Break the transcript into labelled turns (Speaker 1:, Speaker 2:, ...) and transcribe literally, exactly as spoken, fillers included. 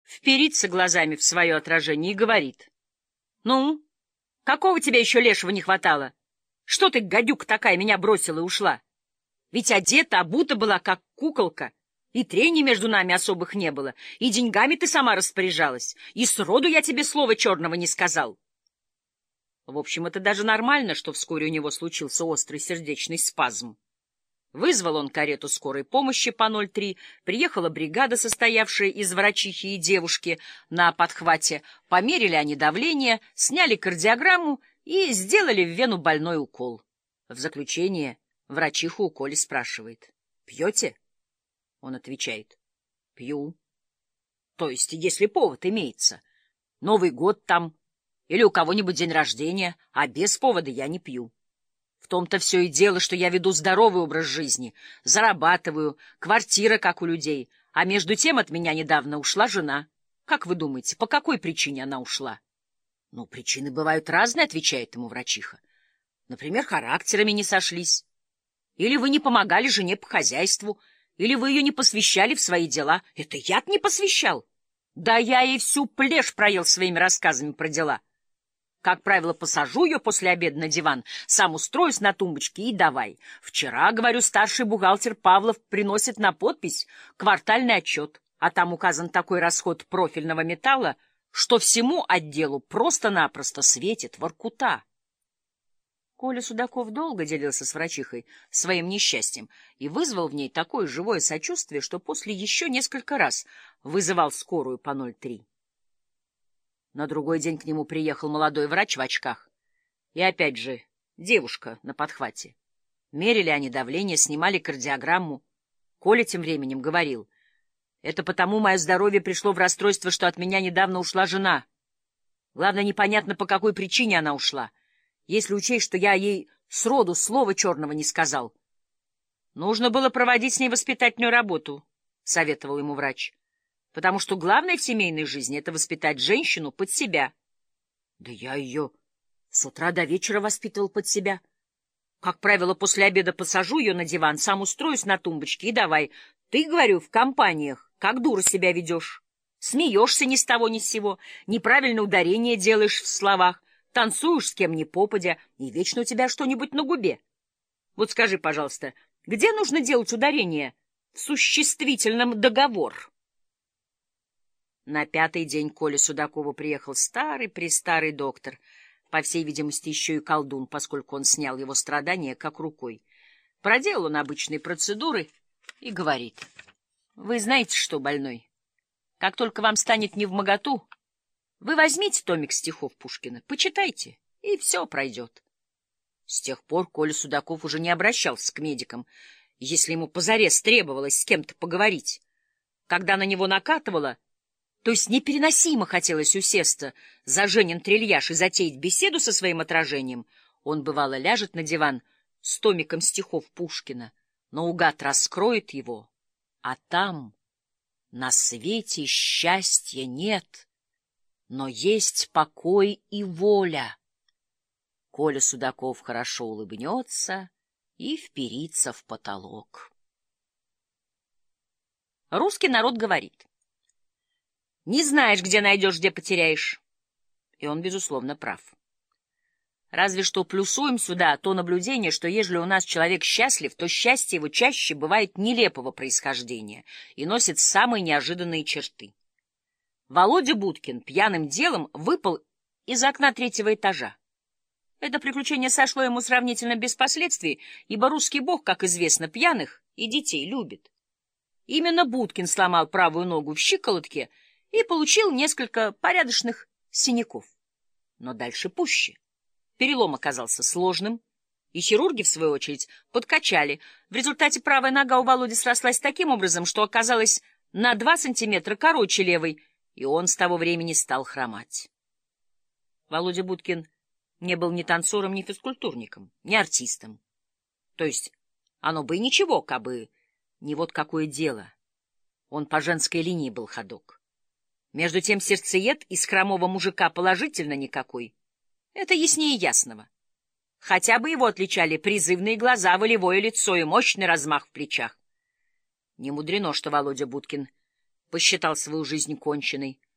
Speaker 1: вперится глазами в свое отражение и говорит: «Ну, какого тебе еще лешего не хватало? Что ты, гадюка такая, меня бросила и ушла? Ведь одета, обута была, как куколка, и трений между нами особых не было, и деньгами ты сама распоряжалась, и сроду я тебе слова черного не сказал». В общем, это даже нормально, что вскоре у него случился острый сердечный спазм. Вызвал он карету скорой помощи по ноль три, приехала бригада, состоявшая из врачихи и девушки на подхвате, померили они давление, сняли кардиограмму и сделали в вену больной укол. В заключение врачиха у Коли спрашивает: «Пьете?» Он отвечает: «Пью». То есть, если повод имеется, Новый год там или у кого-нибудь день рождения, а без повода я не пью. В том-то все и дело, что я веду здоровый образ жизни, зарабатываю, квартира как у людей, а между тем от меня недавно ушла жена. Как вы думаете, по какой причине она ушла? — Ну, причины бывают разные, — отвечает ему врачиха. Например, характерами не сошлись. Или вы не помогали жене по хозяйству, или вы ее не посвящали в свои дела. Это я-то не посвящал. Да я ей всю плешь проел своими рассказами про дела. Как правило, посажу ее после обеда на диван, сам устроюсь на тумбочке и давай. Вчера, говорю, старший бухгалтер Павлов приносит на подпись квартальный отчет, а там указан такой расход профильного металла, что всему отделу просто-напросто светит воркута. Коля Судаков долго делился с врачихой своим несчастьем и вызвал в ней такое живое сочувствие, что после еще несколько раз вызывал скорую по ноль три. На другой день к нему приехал молодой врач в очках. И опять же девушка на подхвате. Мерили они давление, снимали кардиограмму. Коля тем временем говорил: «Это потому мое здоровье пришло в расстройство, что от меня недавно ушла жена. Главное, непонятно, по какой причине она ушла. Если учесть, что я ей сроду слова черного не сказал. Нужно было проводить с ней воспитательную работу», — советовал ему врач. «Потому что главное в семейной жизни — это воспитать женщину под себя». Да я ее с утра до вечера воспитывал под себя. Как правило, после обеда посажу ее на диван, сам устроюсь на тумбочке и давай. Ты, говорю, в компаниях как дура себя ведешь. Смеешься ни с того ни с сего, неправильно ударение делаешь в словах, танцуешь с кем ни попадя, и вечно у тебя что-нибудь на губе. Вот скажи, пожалуйста, где нужно делать ударение в существительном договор? На пятый день к Коле Судакову приехал старый-престарый доктор, по всей видимости, еще и колдун, поскольку он снял его страдания как рукой. Проделал он обычные процедуры и говорит: «Вы знаете что, больной, как только вам станет невмоготу, вы возьмите томик стихов Пушкина, почитайте, и все пройдет». С тех пор Коля Судаков уже не обращался к медикам, если ему позарез требовалось с кем-то поговорить. Когда на него накатывало, то есть непереносимо хотелось усесться за Женин трильяж и затеять беседу со своим отражением, он, бывало, ляжет на диван с томиком стихов Пушкина, наугад раскроет его, а там на свете счастья нет, но есть покой и воля. Коля Судаков хорошо улыбнется и вперится в потолок. Русский народ говорит: «Не знаешь, где найдешь, где потеряешь». И он, безусловно, прав. Разве что плюсуем сюда то наблюдение, что ежели у нас человек счастлив, то счастье его чаще бывает нелепого происхождения и носит самые неожиданные черты. Володя Будкин пьяным делом выпал из окна третьего этажа. Это приключение сошло ему сравнительно без последствий, ибо русский бог, как известно, пьяных и детей любит. Именно Будкин сломал правую ногу в щиколотке и получил несколько порядочных синяков. Но дальше пуще. Перелом оказался сложным, и хирурги, в свою очередь, подкачали. В результате правая нога у Володи срослась таким образом, что оказалась на два сантиметра короче левой, и он с того времени стал хромать. Володя Будкин не был ни танцором, ни физкультурником, ни артистом. То есть оно бы и ничего, кабы не вот какое дело. Он по женской линии был ходок. Между тем сердцеед из хромого мужика положительно никакой. Это яснее ясного. Хотя бы его отличали призывные глаза, волевое лицо и мощный размах в плечах. Не мудрено, что Володя Будкин посчитал свою жизнь конченной.